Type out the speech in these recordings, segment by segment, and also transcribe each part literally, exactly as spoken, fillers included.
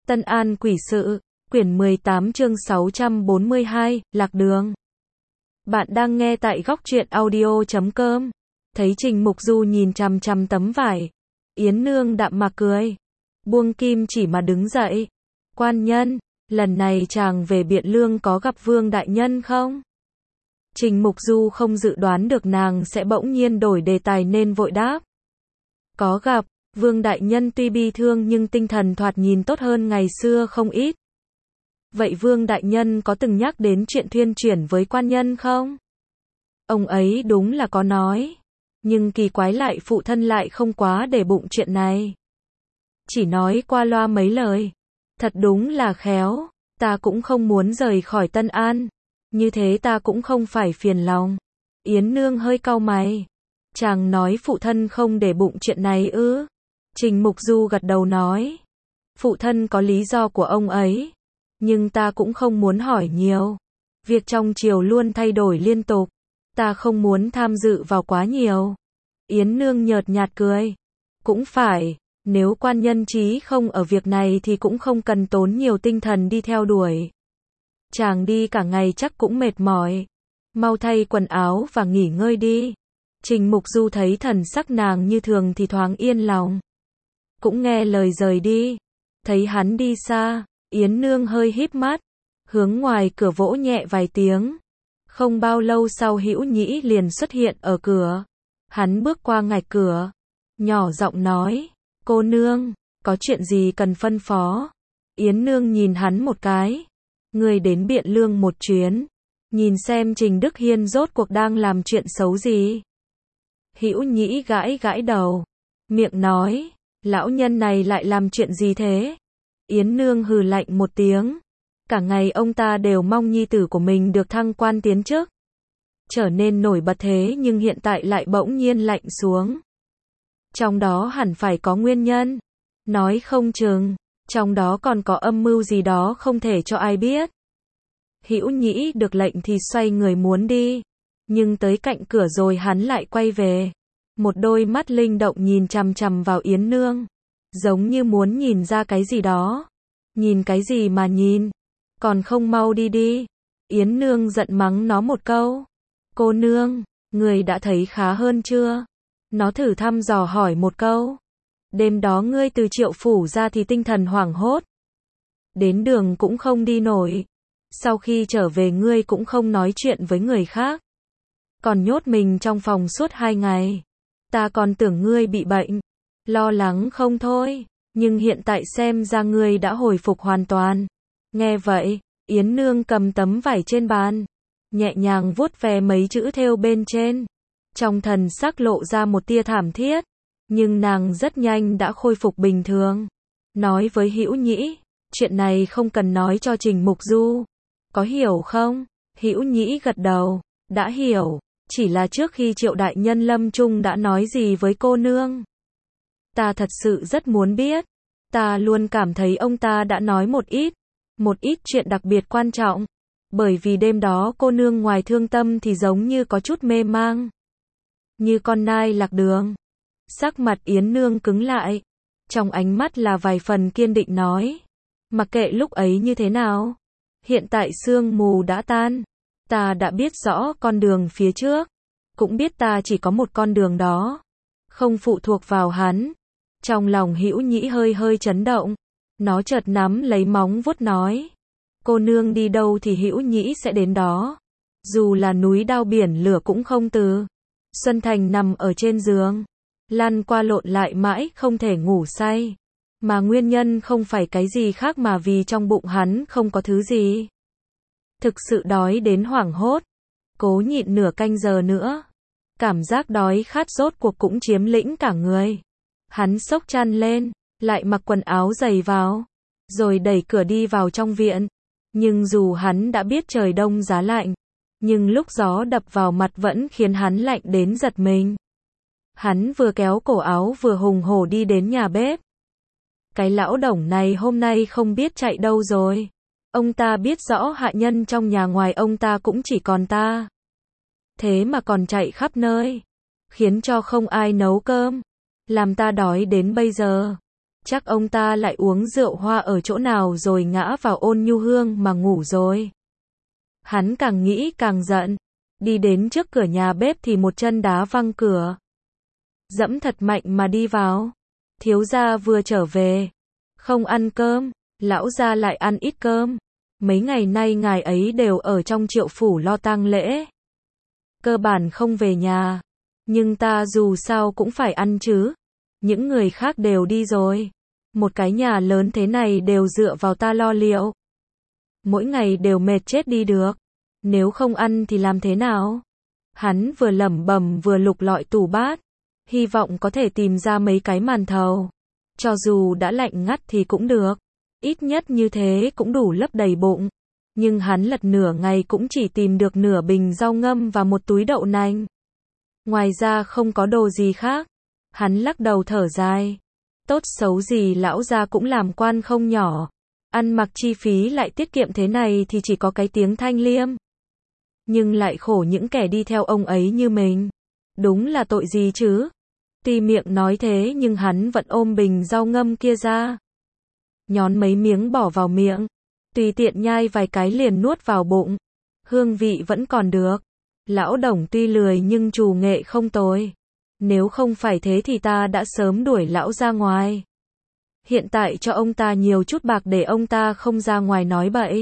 Tân An Quỷ Sự, quyển mười tám chương sáu trăm bốn mươi hai, Lạc Đường. Bạn đang nghe tại góc truyện audio chấm com. Thấy Trình Mục Du nhìn chằm chằm tấm vải. Yến Nương đạm mạc cười. Buông kim chỉ mà đứng dậy. Quan nhân, lần này chàng về Biện Lương có gặp Vương Đại Nhân không? Trình Mục Du không dự đoán được nàng sẽ bỗng nhiên đổi đề tài nên vội đáp. Có gặp, Vương Đại Nhân tuy bi thương nhưng tinh thần thoạt nhìn tốt hơn ngày xưa không ít. Vậy Vương Đại Nhân có từng nhắc đến chuyện thuyên chuyển với quan nhân không? Ông ấy đúng là có nói. Nhưng kỳ quái lại phụ thân lại không quá để bụng chuyện này. Chỉ nói qua loa mấy lời. Thật đúng là khéo, ta cũng không muốn rời khỏi Tân An. Như thế ta cũng không phải phiền lòng. Yến Nương hơi cau mày. Chàng nói phụ thân không để bụng chuyện này ư? Trình Mục Du gật đầu nói. Phụ thân có lý do của ông ấy. Nhưng ta cũng không muốn hỏi nhiều. Việc trong triều luôn thay đổi liên tục. Ta không muốn tham dự vào quá nhiều. Yến Nương nhợt nhạt cười. Cũng phải, nếu quan nhân trí không ở việc này thì cũng không cần tốn nhiều tinh thần đi theo đuổi. Chàng đi cả ngày chắc cũng mệt mỏi. Mau thay quần áo và nghỉ ngơi đi. Trình Mục Du thấy thần sắc nàng như thường thì thoáng yên lòng. Cũng nghe lời rời đi. Thấy hắn đi xa, Yến Nương hơi híp mắt, hướng ngoài cửa vỗ nhẹ vài tiếng. Không bao lâu sau Hữu Nhĩ liền xuất hiện ở cửa. Hắn bước qua ngạch cửa, nhỏ giọng nói, cô nương, có chuyện gì cần phân phó? Yến Nương nhìn hắn một cái. Người đến Biện Lương một chuyến, nhìn xem Trình Đức Hiên rốt cuộc đang làm chuyện xấu gì. Hữu Nhĩ gãi gãi đầu, miệng nói, lão nhân này lại làm chuyện gì thế? Yến Nương hừ lạnh một tiếng. Cả ngày ông ta đều mong nhi tử của mình được thăng quan tiến chức, trở nên nổi bật thế nhưng hiện tại lại bỗng nhiên lạnh xuống. Trong đó hẳn phải có nguyên nhân. Nói không chừng, trong đó còn có âm mưu gì đó không thể cho ai biết. Hữu Nhĩ được lệnh thì xoay người muốn đi. Nhưng tới cạnh cửa rồi hắn lại quay về. Một đôi mắt linh động nhìn chằm chằm vào Yến Nương. Giống như muốn nhìn ra cái gì đó. Nhìn cái gì mà nhìn? Còn không mau đi đi. Yến Nương giận mắng nó một câu. Cô nương, người đã thấy khá hơn chưa? Nó thử thăm dò hỏi một câu. Đêm đó ngươi từ Triệu phủ ra thì tinh thần hoảng hốt. Đến đường cũng không đi nổi. Sau khi trở về ngươi cũng không nói chuyện với người khác. Còn nhốt mình trong phòng suốt hai ngày. Ta còn tưởng ngươi bị bệnh. Lo lắng không thôi. Nhưng hiện tại xem ra ngươi đã hồi phục hoàn toàn. Nghe vậy, Yến Nương cầm tấm vải trên bàn, nhẹ nhàng vuốt ve mấy chữ thêu bên trên. Trong thần sắc lộ ra một tia thảm thiết. Nhưng nàng rất nhanh đã khôi phục bình thường. Nói với Hữu Nhĩ, chuyện này không cần nói cho Trình Mục Du. Có hiểu không? Hữu Nhĩ gật đầu, đã hiểu. Chỉ là trước khi Triệu Đại Nhân lâm chung đã nói gì với cô nương? Ta thật sự rất muốn biết. Ta luôn cảm thấy ông ta đã nói một ít, một ít chuyện đặc biệt quan trọng. Bởi vì đêm đó cô nương ngoài thương tâm thì giống như có chút mê mang. Như con nai lạc đường. Sắc mặt Yến Nương cứng lại. Trong ánh mắt là vài phần kiên định nói. Mặc kệ lúc ấy như thế nào. Hiện tại sương mù đã tan. Ta đã biết rõ con đường phía trước. Cũng biết ta chỉ có một con đường đó. Không phụ thuộc vào hắn. Trong lòng Hữu Nhĩ hơi hơi chấn động. Nó chợt nắm lấy móng vuốt nói. Cô nương đi đâu thì Hữu Nhĩ sẽ đến đó. Dù là núi đao biển lửa cũng không từ. Xuân Thành nằm ở trên giường. Lăn qua lộn lại mãi không thể ngủ say. Mà nguyên nhân không phải cái gì khác mà vì trong bụng hắn không có thứ gì. Thực sự đói đến hoảng hốt. Cố nhịn nửa canh giờ nữa. Cảm giác đói khát rốt cuộc cũng chiếm lĩnh cả người. Hắn xốc chăn lên, lại mặc quần áo dày vào, rồi đẩy cửa đi vào trong viện. Nhưng dù hắn đã biết trời đông giá lạnh, nhưng lúc gió đập vào mặt vẫn khiến hắn lạnh đến giật mình. Hắn vừa kéo cổ áo vừa hùng hổ đi đến nhà bếp. Cái lão Đồng này hôm nay không biết chạy đâu rồi. Ông ta biết rõ hạ nhân trong nhà ngoài ông ta cũng chỉ còn ta. Thế mà còn chạy khắp nơi, khiến cho không ai nấu cơm. Làm ta đói đến bây giờ. Chắc ông ta lại uống rượu hoa ở chỗ nào rồi ngã vào Ôn Nhu Hương mà ngủ rồi. Hắn càng nghĩ càng giận. Đi đến trước cửa nhà bếp thì một chân đá văng cửa. Dẫm thật mạnh mà đi vào. Thiếu gia vừa trở về. Không ăn cơm. Lão gia lại ăn ít cơm. Mấy ngày nay ngài ấy đều ở trong Triệu phủ lo tang lễ. Cơ bản không về nhà. Nhưng ta dù sao cũng phải ăn chứ. Những người khác đều đi rồi. Một cái nhà lớn thế này đều dựa vào ta lo liệu. Mỗi ngày đều mệt chết đi được. Nếu không ăn thì làm thế nào? Hắn vừa lẩm bẩm vừa lục lọi tủ bát. Hy vọng có thể tìm ra mấy cái màn thầu. Cho dù đã lạnh ngắt thì cũng được. Ít nhất như thế cũng đủ lấp đầy bụng. Nhưng hắn lật nửa ngày cũng chỉ tìm được nửa bình rau ngâm và một túi đậu nành. Ngoài ra không có đồ gì khác. Hắn lắc đầu thở dài. Tốt xấu gì lão gia cũng làm quan không nhỏ. Ăn mặc chi phí lại tiết kiệm thế này thì chỉ có cái tiếng Thanh Liêm. Nhưng lại khổ những kẻ đi theo ông ấy như mình. Đúng là tội gì chứ? Tuy miệng nói thế nhưng hắn vẫn ôm bình rau ngâm kia ra. Nhón mấy miếng bỏ vào miệng. Tùy tiện nhai vài cái liền nuốt vào bụng. Hương vị vẫn còn được. Lão Đồng tuy lười nhưng trù nghệ không tồi. Nếu không phải thế thì ta đã sớm đuổi lão ra ngoài. Hiện tại cho ông ta nhiều chút bạc để ông ta không ra ngoài nói bậy.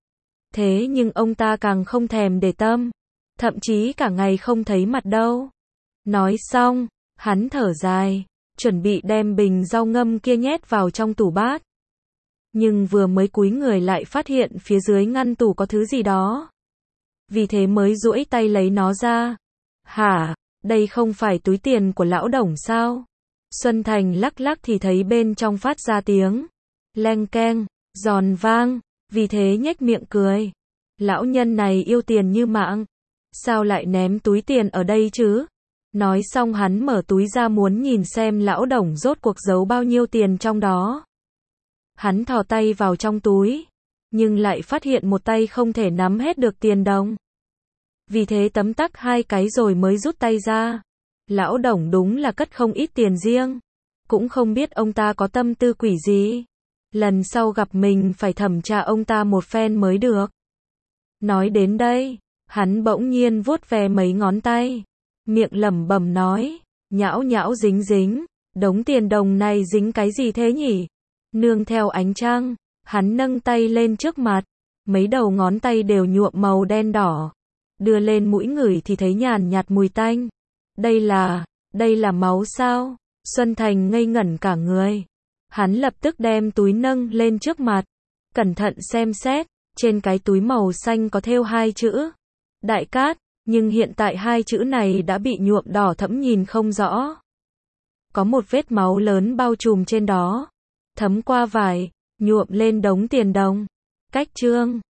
Thế nhưng ông ta càng không thèm để tâm. Thậm chí cả ngày không thấy mặt đâu. Nói xong, hắn thở dài. Chuẩn bị đem bình rau ngâm kia nhét vào trong tủ bát. Nhưng vừa mới cúi người lại phát hiện phía dưới ngăn tủ có thứ gì đó. Vì thế mới duỗi tay lấy nó ra. Hả? Đây không phải túi tiền của lão Đồng sao? Xuân Thành lắc lắc thì thấy bên trong phát ra tiếng leng keng, giòn vang, vì thế nhếch miệng cười. Lão nhân này yêu tiền như mạng. Sao lại ném túi tiền ở đây chứ? Nói xong hắn mở túi ra muốn nhìn xem lão Đồng rốt cuộc giấu bao nhiêu tiền trong đó. Hắn thò tay vào trong túi, nhưng lại phát hiện một tay không thể nắm hết được tiền đồng. Vì thế tấm tắc hai cái rồi mới rút tay ra. Lão Đồng đúng là cất không ít tiền riêng. Cũng không biết ông ta có tâm tư quỷ gì. Lần sau gặp mình phải thẩm tra ông ta một phen mới được. Nói đến đây, hắn bỗng nhiên vuốt ve mấy ngón tay. Miệng lẩm bẩm nói, nhão nhão dính dính, đống tiền đồng này dính cái gì thế nhỉ? Nương theo ánh trăng, hắn nâng tay lên trước mặt. Mấy đầu ngón tay đều nhuộm màu đen đỏ. Đưa lên mũi ngửi thì thấy nhàn nhạt mùi tanh. Đây là, đây là máu sao? Xuân Thành ngây ngẩn cả người. Hắn lập tức đem túi nâng lên trước mặt. Cẩn thận xem xét, trên cái túi màu xanh có thêu hai chữ. Đại Cát, nhưng hiện tại hai chữ này đã bị nhuộm đỏ thẫm nhìn không rõ. Có một vết máu lớn bao trùm trên đó. Thấm qua vải, nhuộm lên đống tiền đồng. Cách chương